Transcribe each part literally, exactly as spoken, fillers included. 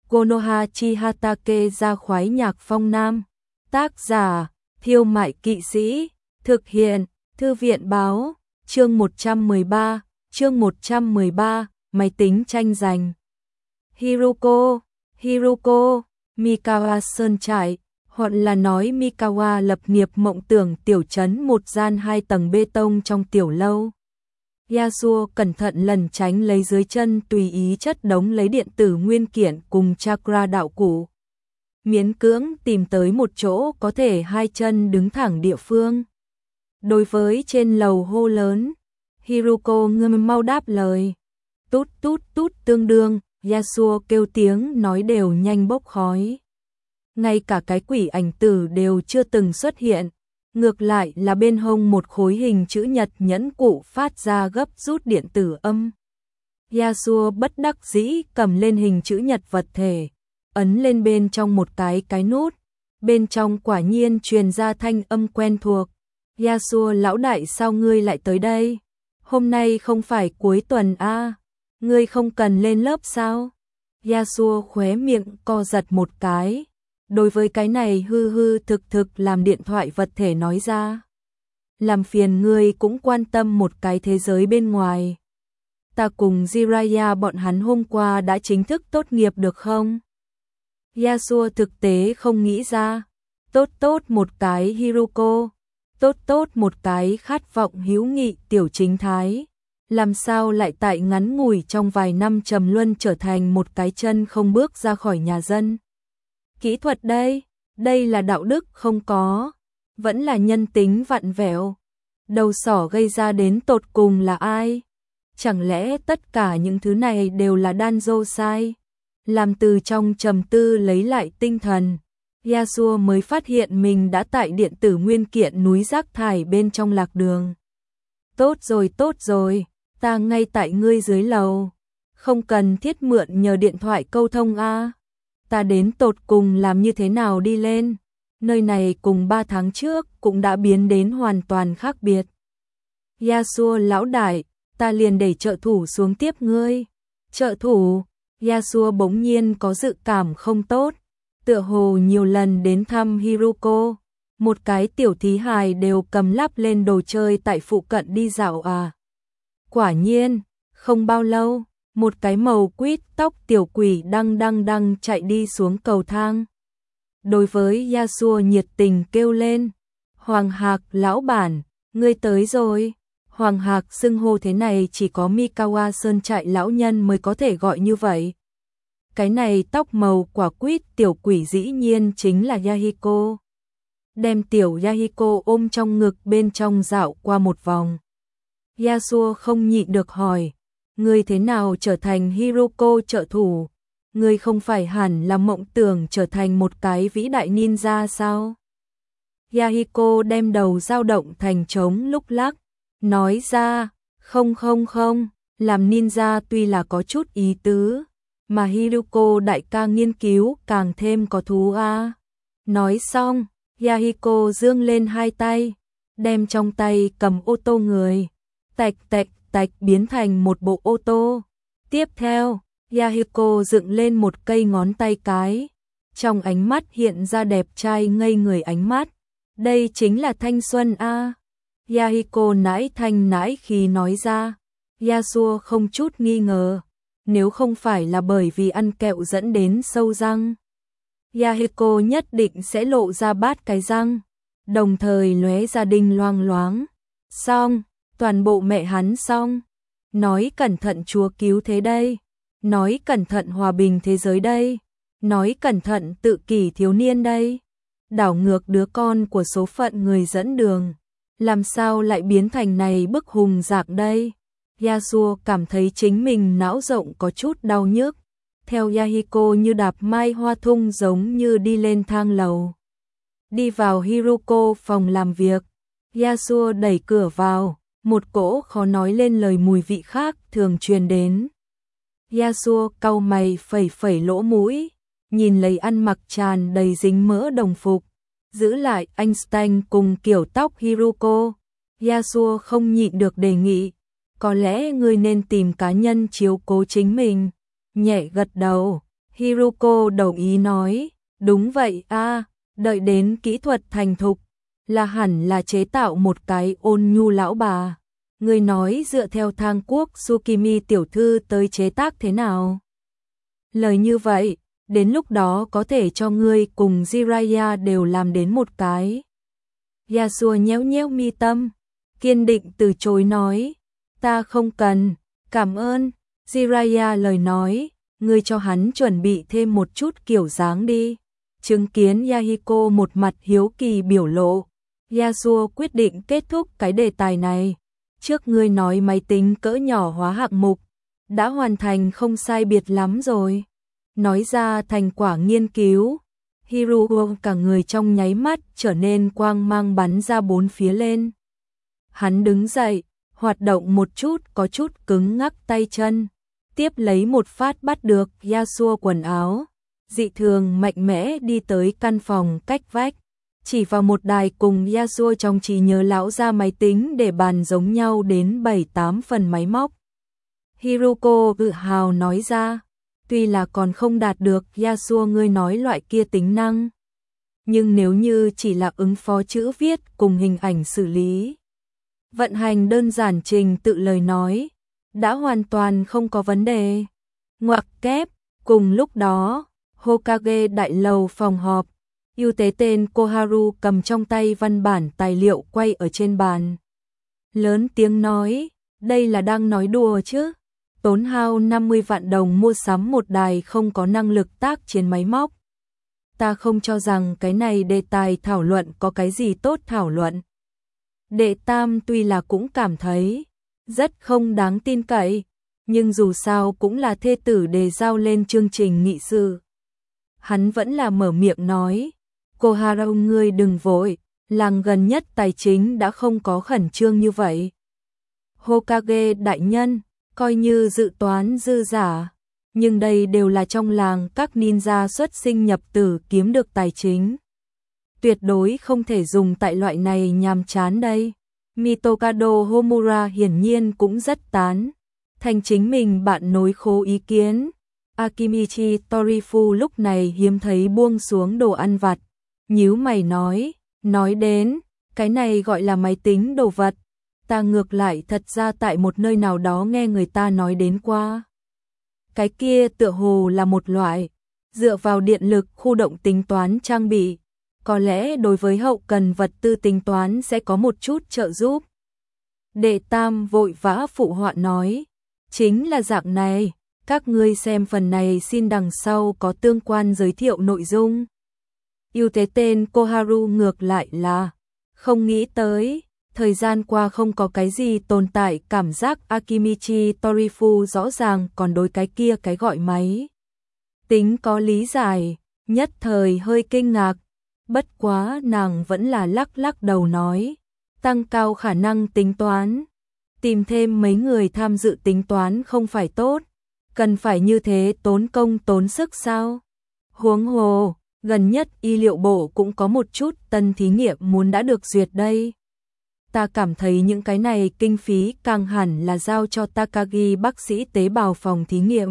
Konoha Chihatake ra khoái nhạc phong nam. Tác giả, Thiêu Mại Kỵ Sĩ. Thực hiện, Thư viện Báo. Chương một trăm mười ba, chương một trăm mười ba, máy tính tranh giành. Hiruko, Hiruko, Mikawa Sơn Trại, hoặc là nói Mikawa lập nghiệp mộng tưởng tiểu trấn một gian hai tầng bê tông trong tiểu lâu. Yasuo cẩn thận lần tránh lấy dưới chân tùy ý chất đống lấy điện tử nguyên kiện cùng chakra đạo cụ. Miễn cưỡng tìm tới một chỗ có thể hai chân đứng thẳng địa phương. Đối với trên lầu hô lớn, Hiruko ngâm mau đáp lời. Tút tút tút tương đương, Yasuo kêu tiếng nói đều nhanh bốc khói. Ngay cả cái quỷ ảnh tử đều chưa từng xuất hiện. Ngược lại là bên hông một khối hình chữ nhật nhẫn cụ phát ra gấp rút điện tử âm. Yasuo bất đắc dĩ cầm lên hình chữ nhật vật thể, ấn lên bên trong một cái cái nút. Bên trong quả nhiên truyền ra thanh âm quen thuộc. Yasuo lão đại sao ngươi lại tới đây? Hôm nay không phải cuối tuần a, à? Ngươi không cần lên lớp sao? Yasuo khóe miệng co giật một cái. Đối với cái này hư hư thực thực làm điện thoại vật thể nói ra. Làm phiền ngươi cũng quan tâm một cái thế giới bên ngoài. Ta cùng Jiraiya bọn hắn hôm qua đã chính thức tốt nghiệp được không? Yasuo thực tế không nghĩ ra. Tốt tốt một cái Hiruko. Tốt tốt một cái khát vọng hữu nghị tiểu chính thái. Làm sao lại tại ngắn ngủi trong vài năm trầm luân trở thành một cái chân không bước ra khỏi nhà dân? Kỹ thuật đây, đây là đạo đức không có, vẫn là nhân tính vặn vẹo. Đầu sỏ gây ra đến tột cùng là ai? Chẳng lẽ tất cả những thứ này đều là Danzo sai? Làm từ trong trầm tư lấy lại tinh thần, Yasuo mới phát hiện mình đã tại điện tử nguyên kiện núi rác thải bên trong lạc đường. Tốt rồi tốt rồi, ta ngay tại ngươi dưới lầu, không cần thiết mượn nhờ điện thoại câu thông a. Ta đến tột cùng làm như thế nào đi lên? Nơi này cùng ba tháng trước cũng đã biến đến hoàn toàn khác biệt. Yasuo lão đại, ta liền đẩy trợ thủ xuống tiếp ngươi. Trợ thủ? Yasuo bỗng nhiên có dự cảm không tốt. Tựa hồ nhiều lần đến thăm Hiruko, một cái tiểu thí hài đều cầm lắp lên đồ chơi tại phụ cận đi dạo à. Quả nhiên, không bao lâu, một cái màu quýt tóc tiểu quỷ đăng đăng đăng chạy đi xuống cầu thang. Đối với Yasuo nhiệt tình kêu lên, Hoàng Hạc lão bản, ngươi tới rồi. Hoàng Hạc xưng hô thế này chỉ có Mikawa Sơn Trại lão nhân mới có thể gọi như vậy. Cái này tóc màu quả quýt tiểu quỷ dĩ nhiên chính là Yahiko. Đem tiểu Yahiko ôm trong ngực bên trong dạo qua một vòng. Yasuo không nhịn được hỏi, ngươi thế nào trở thành Hiruko trợ thủ? Ngươi không phải hẳn là mộng tưởng trở thành một cái vĩ đại ninja sao? Yahiko đem đầu dao động thành trống lúc lắc, nói ra, không không không, làm ninja tuy là có chút ý tứ, mà Hiruko đại ca nghiên cứu càng thêm có thú a. Nói xong, Yahiko dương lên hai tay, đem trong tay cầm ô tô người, tạch tạch tạch biến thành một bộ ô tô. Tiếp theo, Yahiko dựng lên một cây ngón tay cái, trong ánh mắt hiện ra đẹp trai ngây người ánh mắt. Đây chính là thanh xuân a. Yahiko nãi thanh nãi khi nói ra. Yasuo không chút nghi ngờ, nếu không phải là bởi vì ăn kẹo dẫn đến sâu răng, Yahiko nhất định sẽ lộ ra bát cái răng, đồng thời lóe ra đinh loang loáng. Xong, toàn bộ mẹ hắn xong. Nói cẩn thận chúa cứu thế đây, nói cẩn thận hòa bình thế giới đây, nói cẩn thận tự kỷ thiếu niên đây. Đảo ngược đứa con của số phận người dẫn đường, làm sao lại biến thành này bức hùng dạng đây? Yasuo cảm thấy chính mình não rộng có chút đau nhức. Theo Yahiko như đạp mai hoa thung giống như đi lên thang lầu. Đi vào Hiruko phòng làm việc. Yasuo đẩy cửa vào, một cỗ khó nói lên lời mùi vị khác thường truyền đến. Yasuo cau mày phẩy phẩy lỗ mũi, nhìn lấy ăn mặc tràn đầy dính mỡ đồng phục, giữ lại Einstein cùng kiểu tóc Hiruko. Yasuo không nhịn được đề nghị, có lẽ ngươi nên tìm cá nhân chiếu cố chính mình. Nhẹ gật đầu, Hiruko đồng ý nói, đúng vậy a, đợi đến kỹ thuật thành thục, là hẳn là chế tạo một cái ôn nhu lão bà. Ngươi nói dựa theo thang quốc Tsukimi tiểu thư tới chế tác thế nào? Lời như vậy, đến lúc đó có thể cho ngươi cùng Jiraiya đều làm đến một cái. Yasuo nhéo nhéo mi tâm, kiên định từ chối nói, ta không cần, cảm ơn. Jiraiya lời nói, ngươi cho hắn chuẩn bị thêm một chút kiểu dáng đi. Chứng kiến Yahiko một mặt hiếu kỳ biểu lộ, Yasuo quyết định kết thúc cái đề tài này. Trước ngươi nói máy tính cỡ nhỏ hóa hạng mục, đã hoàn thành không sai biệt lắm rồi. Nói ra thành quả nghiên cứu, Hiruko cả người trong nháy mắt trở nên quang mang bắn ra bốn phía lên. Hắn đứng dậy, hoạt động một chút có chút cứng ngắc tay chân, tiếp lấy một phát bắt được Yasuo quần áo, dị thường mạnh mẽ đi tới căn phòng cách vách, chỉ vào một đài cùng Yasuo trong trí nhớ lão ra máy tính để bàn giống nhau đến bảy tám phần máy móc. Hiruko tự hào nói ra, tuy là còn không đạt được Yasuo ngươi nói loại kia tính năng, nhưng nếu như chỉ là ứng phó chữ viết cùng hình ảnh xử lý, vận hành đơn giản trình tự lời nói, đã hoàn toàn không có vấn đề. Ngoặc kép, cùng lúc đó, Hokage đại lầu phòng họp, ưu tế tên Koharu cầm trong tay văn bản tài liệu quay ở trên bàn. Lớn tiếng nói, đây là đang nói đùa chứ, tốn hao năm mươi vạn đồng mua sắm một đài không có năng lực tác chiến máy móc. Ta không cho rằng cái này đề tài thảo luận có cái gì tốt thảo luận. Đệ Tam tuy là cũng cảm thấy rất không đáng tin cậy, nhưng dù sao cũng là thê tử đề giao lên chương trình nghị sự. Hắn vẫn là mở miệng nói, Koharu ngươi đừng vội, làng gần nhất tài chính đã không có khẩn trương như vậy. Hokage đại nhân, coi như dự toán dư giả, nhưng đây đều là trong làng các ninja xuất sinh nhập tử kiếm được tài chính. Tuyệt đối không thể dùng tại loại này nhàm chán đây. Mitokado Homura hiển nhiên cũng rất tán thành chính mình bạn nối khố ý kiến. Akimichi Torifu lúc này hiếm thấy buông xuống đồ ăn vặt, nhíu mày nói, nói đến, cái này gọi là máy tính đồ vật, ta ngược lại thật ra tại một nơi nào đó nghe người ta nói đến qua. Cái kia tựa hồ là một loại, dựa vào điện lực khu động tính toán trang bị, có lẽ đối với hậu cần vật tư tính toán sẽ có một chút trợ giúp. Đệ Tam vội vã phụ họa nói, chính là dạng này, các ngươi xem phần này xin đằng sau có tương quan giới thiệu nội dung. Ưu tế tên Koharu ngược lại là, không nghĩ tới, thời gian qua không có cái gì tồn tại cảm giác Akimichi Torifu rõ ràng còn đối cái kia cái gọi máy. Tính có lý giải, nhất thời hơi kinh ngạc, bất quá nàng vẫn là lắc lắc đầu nói, tăng cao khả năng tính toán, tìm thêm mấy người tham dự tính toán không phải tốt, cần phải như thế tốn công tốn sức sao? Huống hồ, gần nhất y liệu bộ cũng có một chút tân thí nghiệm muốn đã được duyệt đây. Ta cảm thấy những cái này kinh phí càng hẳn là giao cho Takagi bác sĩ tế bào phòng thí nghiệm.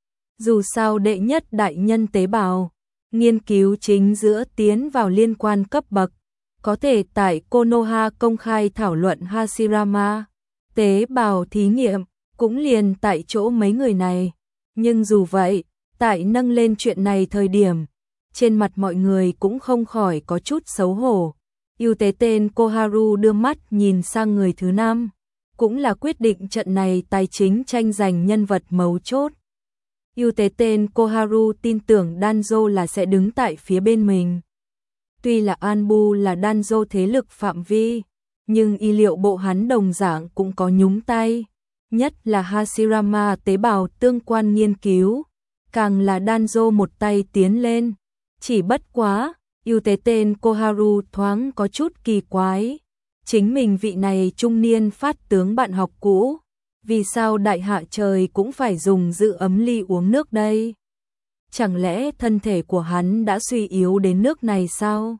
Dù sao đệ nhất đại nhân tế bào, nghiên cứu chính giữa tiến vào liên quan cấp bậc, có thể tại Konoha công khai thảo luận Hashirama, tế bào thí nghiệm, cũng liền tại chỗ mấy người này. Nhưng dù vậy, tại nâng lên chuyện này thời điểm, trên mặt mọi người cũng không khỏi có chút xấu hổ. Ưu tế tên Koharu đưa mắt nhìn sang người thứ năm, cũng là quyết định trận này tài chính tranh giành nhân vật mấu chốt. Ưu tế tên Koharu tin tưởng Danzo là sẽ đứng tại phía bên mình. Tuy là Anbu là Danzo thế lực phạm vi, nhưng y liệu bộ hắn đồng dạng cũng có nhúng tay, nhất là Hashirama tế bào tương quan nghiên cứu, càng là Danzo một tay tiến lên. Chỉ bất quá, ưu tế tên Koharu thoáng có chút kỳ quái, chính mình vị này trung niên phát tướng bạn học cũ, vì sao đại hạ trời cũng phải dùng giữ ấm ly uống nước đây? Chẳng lẽ thân thể của hắn đã suy yếu đến nước này sao?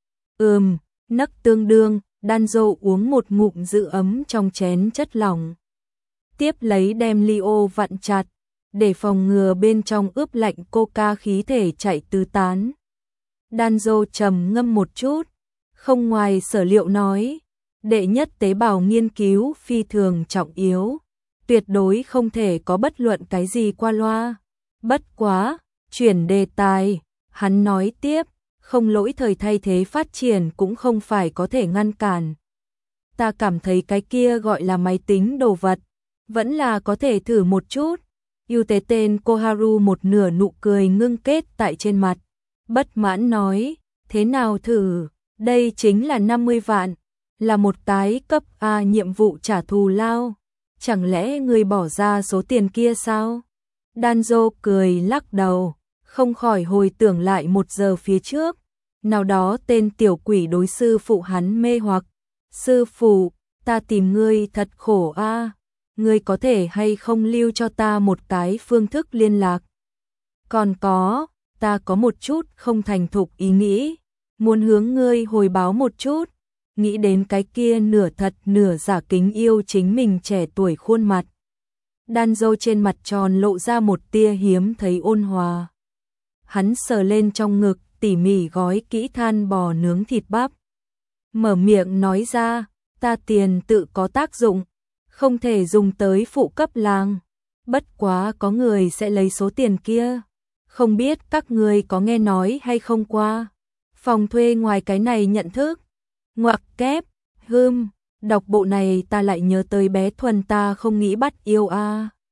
Ừm, nấc tương đương, Danzo uống một ngụm giữ ấm trong chén chất lỏng. Tiếp lấy đem ly ô vặn chặt, để phòng ngừa bên trong ướp lạnh coca khí thể chạy tứ tán. Danzo trầm ngâm một chút, không ngoài sở liệu nói, đệ nhất tế bào nghiên cứu phi thường trọng yếu, tuyệt đối không thể có bất luận cái gì qua loa. Bất quá, chuyển đề tài, hắn nói tiếp, không lỗi thời thay thế phát triển cũng không phải có thể ngăn cản. Ta cảm thấy cái kia gọi là máy tính đồ vật, vẫn là có thể thử một chút. Ưu tế tên Koharu một nửa nụ cười ngưng kết tại trên mặt, bất mãn nói, thế nào thử, đây chính là năm mươi vạn, là một cái cấp A nhiệm vụ trả thù lao, chẳng lẽ người bỏ ra số tiền kia sao? Danzo cười lắc đầu, không khỏi hồi tưởng lại một giờ phía trước, nào đó tên tiểu quỷ đối sư phụ hắn mê hoặc, sư phụ, ta tìm ngươi thật khổ a, ngươi có thể hay không lưu cho ta một cái phương thức liên lạc? Còn có, ta có một chút không thành thục ý nghĩ, muốn hướng ngươi hồi báo một chút, nghĩ đến cái kia nửa thật nửa giả kính yêu chính mình trẻ tuổi khuôn mặt. Danzo trên mặt tròn lộ ra một tia hiếm thấy ôn hòa. Hắn sờ lên trong ngực, tỉ mỉ gói kỹ than bò nướng thịt bắp. Mở miệng nói ra, ta tiền tự có tác dụng, không thể dùng tới phụ cấp làng. Bất quá có người sẽ lấy số tiền kia. Không biết các người có nghe nói hay không qua. Phòng thuê ngoài cái này nhận thức. Ngoặc kép, hưm, đọc bộ này ta lại nhớ tới bé Thuần ta không nghĩ bắt yêu a.